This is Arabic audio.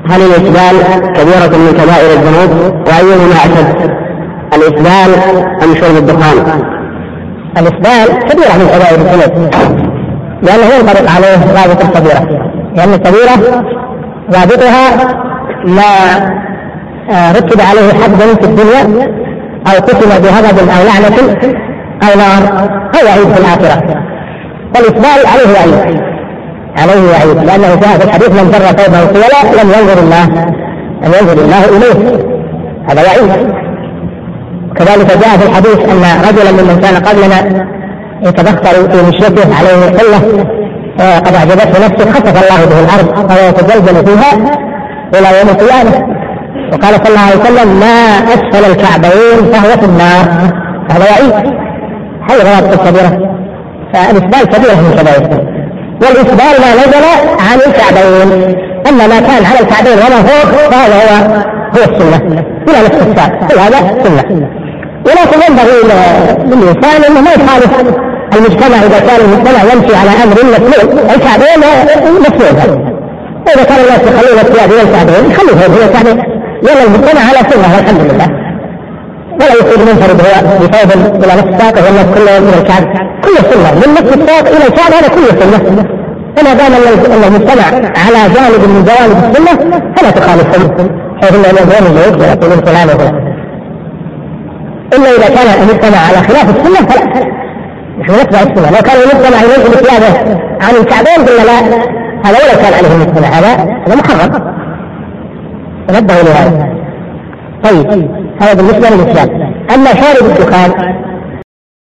هل الإسبال كبيرة من كبائر الذنوب وأيهما أشد، الإسبال أم شرب الدخان؟ الإسبال كبيرة من كبائر الذنوب لأنه ينطبق عليه ضابط الكبيرة، لأن الكبيرة ضابطها ما رتب عليه حد في الدنيا أو قتل بغضب أو لعنة أو نار أو وعيد في الآخرة. والإسبال عليه وعيد، لأنه جاء في الحديث من جر ثوبه طولا لم ينظر الله إليه، هذا وعيد. كذلك جاء في الحديث أن رجلا ممن كان قبلنا يتبختر في مشيته عليه قلة قد أعجبته نفسه خسف الله به الأرض وهو يتزلزل فيها إلى يوم القيامة. وقال صلى الله عليه وسلم ما أسفل الكعبين فهو في النار، هذا وعيد. هذه روابط الكبيرة، فالإسبال كبيرة من كبائر. والإسبال ما نزل عن الكعبين، أما ما كان على الكعبين وما فوق فهذا هو السنة إلى نفس الساق، كل هذا سنة. ولكن ينبغي للإنسان أنه ما يخالف المجتمع إذا كان المجتمع يمشي على أمر مسلول، الكعبين مسلول، إذا كان الناس يخلون الثياب إلى الكعبين يخلوها إلى الكعبين، لأن المجتمع على سنة والحمد لله، ولا يصير منفرد هو بثوب إلى نفس الساق والناس كلهم إلى الكعب، كل سنة من نفس الساق إلى الكعب، هذا كل سنة. فما دام أن المجتمع على جانب من جوانب السنة فلا تخالفهم، حيث أنهم يقولون الجهود ويقولون فلان وفلان. إلا إذا كان المجتمع على خلاف السنة فلا، مش نتبع السنة. لو كان المجتمع ينزل ثيابه عن الكعبين قلنا لا، هذا ولا كان عليه المجتمع، هذا محرم، تنبهوا لهذا. طيب هذا بالنسبة للإسلام. أما شارب الدخان